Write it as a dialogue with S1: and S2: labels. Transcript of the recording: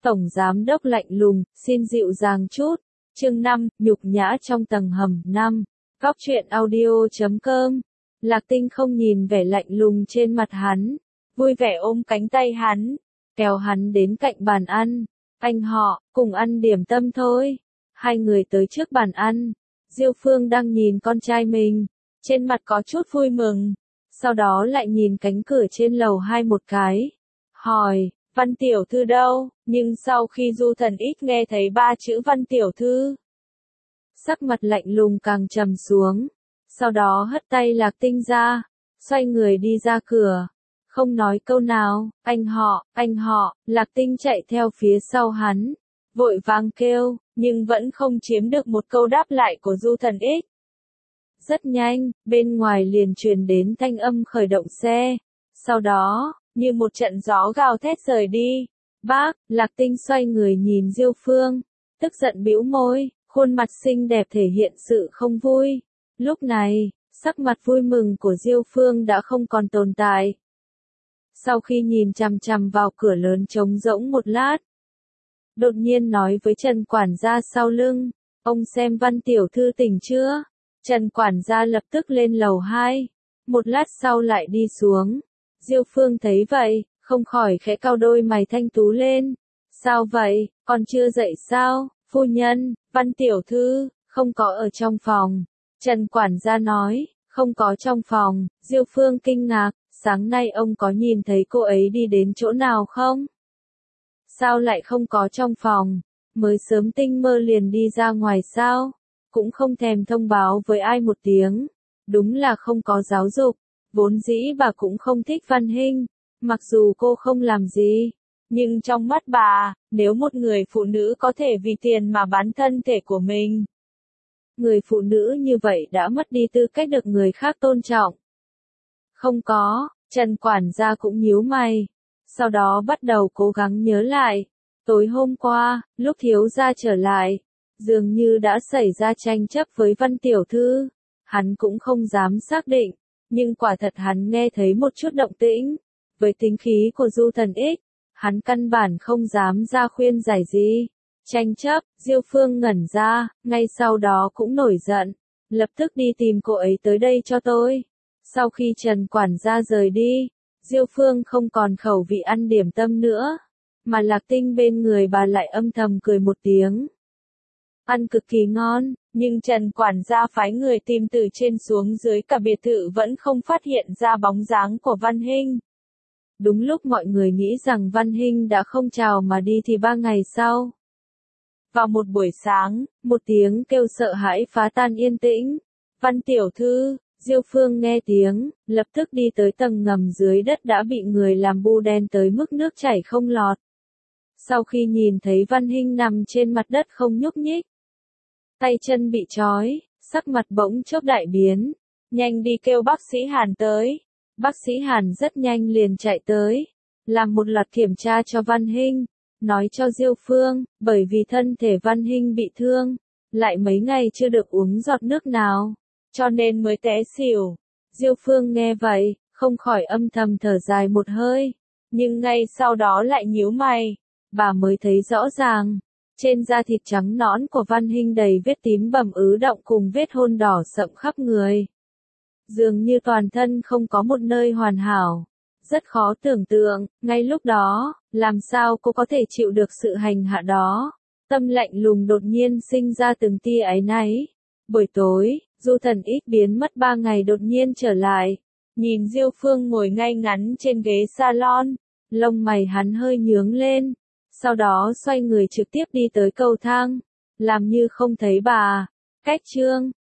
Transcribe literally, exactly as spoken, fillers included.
S1: Tổng giám đốc lạnh lùng, xin dịu dàng chút. Chương năm, nhục nhã trong tầng hầm. Năm. Góc truyện audio chấm com. Lạc Tinh không nhìn vẻ lạnh lùng trên mặt hắn, vui vẻ ôm cánh tay hắn, kéo hắn đến cạnh bàn ăn. Anh họ, cùng ăn điểm tâm thôi. Hai người tới trước bàn ăn. Diêu Phương đang nhìn con trai mình, trên mặt có chút vui mừng, sau đó lại nhìn cánh cửa trên lầu hai một cái, hỏi, Văn tiểu thư đâu? Nhưng sau khi Du Thần ít nghe thấy ba chữ Văn tiểu thư, sắc mặt lạnh lùng càng trầm xuống, sau đó hất tay Lạc Tinh ra, xoay người đi ra cửa, không nói câu nào. Anh họ, anh họ. Lạc Tinh chạy theo phía sau hắn, vội vàng kêu, nhưng vẫn không chiếm được một câu đáp lại của Du Thần ít. Rất nhanh, bên ngoài liền truyền đến thanh âm khởi động xe, sau đó, như một trận gió gào thét rời đi. Bác, Lạc Tinh xoay người nhìn Diêu Phương, tức giận bĩu môi, khuôn mặt xinh đẹp thể hiện sự không vui. Lúc này, sắc mặt vui mừng của Diêu Phương đã không còn tồn tại. Sau khi nhìn chằm chằm vào cửa lớn trống rỗng một lát, đột nhiên nói với Trần quản gia sau lưng, ông xem Văn tiểu thư tỉnh chưa? Trần quản gia lập tức lên lầu hai, một lát sau lại đi xuống. Diêu Phương thấy vậy, không khỏi khẽ cau đôi mày thanh tú lên. Sao vậy, còn chưa dậy sao? Phu nhân, Văn tiểu thư, không có ở trong phòng. Trần quản gia nói, không có trong phòng. Diêu Phương kinh ngạc, sáng nay ông có nhìn thấy cô ấy đi đến chỗ nào không? Sao lại không có trong phòng? Mới sớm tinh mơ liền đi ra ngoài sao? Cũng không thèm thông báo với ai một tiếng. Đúng là không có giáo dục. Vốn dĩ bà cũng không thích Văn Hinh. Mặc dù cô không làm gì, nhưng trong mắt bà, nếu một người phụ nữ có thể vì tiền mà bán thân thể của mình, người phụ nữ như vậy đã mất đi tư cách được người khác tôn trọng. Không có. Trần quản gia cũng nhíu mày, sau đó bắt đầu cố gắng nhớ lại. Tối hôm qua, lúc thiếu gia trở lại, dường như đã xảy ra tranh chấp với Văn tiểu thư. Hắn cũng không dám xác định, nhưng quả thật hắn nghe thấy một chút động tĩnh. Với tính khí của Du Thần ít, hắn căn bản không dám ra khuyên giải gì. Tranh chấp. Diêu Phương ngẩn ra, ngay sau đó cũng nổi giận, lập tức đi tìm cô ấy tới đây cho tôi. Sau khi Trần quản gia rời đi, Diêu Phương không còn khẩu vị ăn điểm tâm nữa, mà Lạc Tinh bên người bà lại âm thầm cười một tiếng. Ăn cực kỳ ngon, nhưng Trần quản gia phái người tìm từ trên xuống dưới cả biệt thự vẫn không phát hiện ra bóng dáng của Văn Hinh. Đúng lúc mọi người nghĩ rằng Văn Hinh đã không chào mà đi thì ba ngày sau, vào một buổi sáng, một tiếng kêu sợ hãi phá tan yên tĩnh. Văn tiểu thư. Diêu Phương nghe tiếng, lập tức đi tới tầng ngầm dưới đất đã bị người làm bu đen tới mức nước chảy không lọt. Sau khi nhìn thấy Văn Hinh nằm trên mặt đất không nhúc nhích, tay chân bị trói, sắc mặt bỗng chốc đại biến. Nhanh đi kêu bác sĩ Hàn tới. Bác sĩ Hàn rất nhanh liền chạy tới, làm một loạt kiểm tra cho Văn Hinh, nói cho Diêu Phương, bởi vì thân thể Văn Hinh bị thương, lại mấy ngày chưa được uống giọt nước nào, cho nên mới té xỉu. Diêu Phương nghe vậy, không khỏi âm thầm thở dài một hơi, nhưng ngay sau đó lại nhíu mày, bà mới thấy rõ ràng, trên da thịt trắng nõn của Văn Hinh đầy vết tím bầm ứ động cùng vết hôn đỏ sậm khắp người. Dường như toàn thân không có một nơi hoàn hảo, rất khó tưởng tượng, ngay lúc đó, làm sao cô có thể chịu được sự hành hạ đó. Tâm lạnh lùng đột nhiên sinh ra từng tia áy náy. Buổi tối, Du Thần ít biến mất ba ngày đột nhiên trở lại, nhìn Diêu Phương ngồi ngay ngắn trên ghế salon, lông mày hắn hơi nhướng lên, sau đó xoay người trực tiếp đi tới cầu thang, làm như không thấy bà. Cách chương